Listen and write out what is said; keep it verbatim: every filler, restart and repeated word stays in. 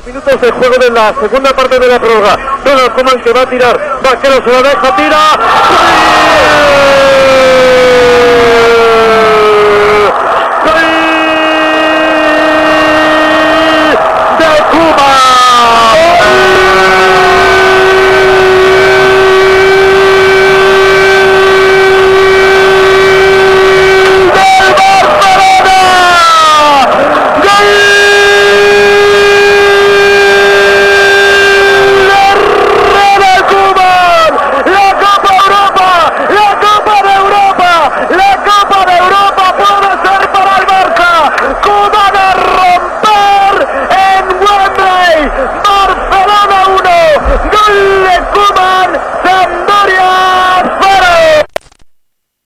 Minutos de juego de la segunda parte de la prórroga. Ronald Koeman que va a tirar. Vaquero se la deja, tira. ¡Sí!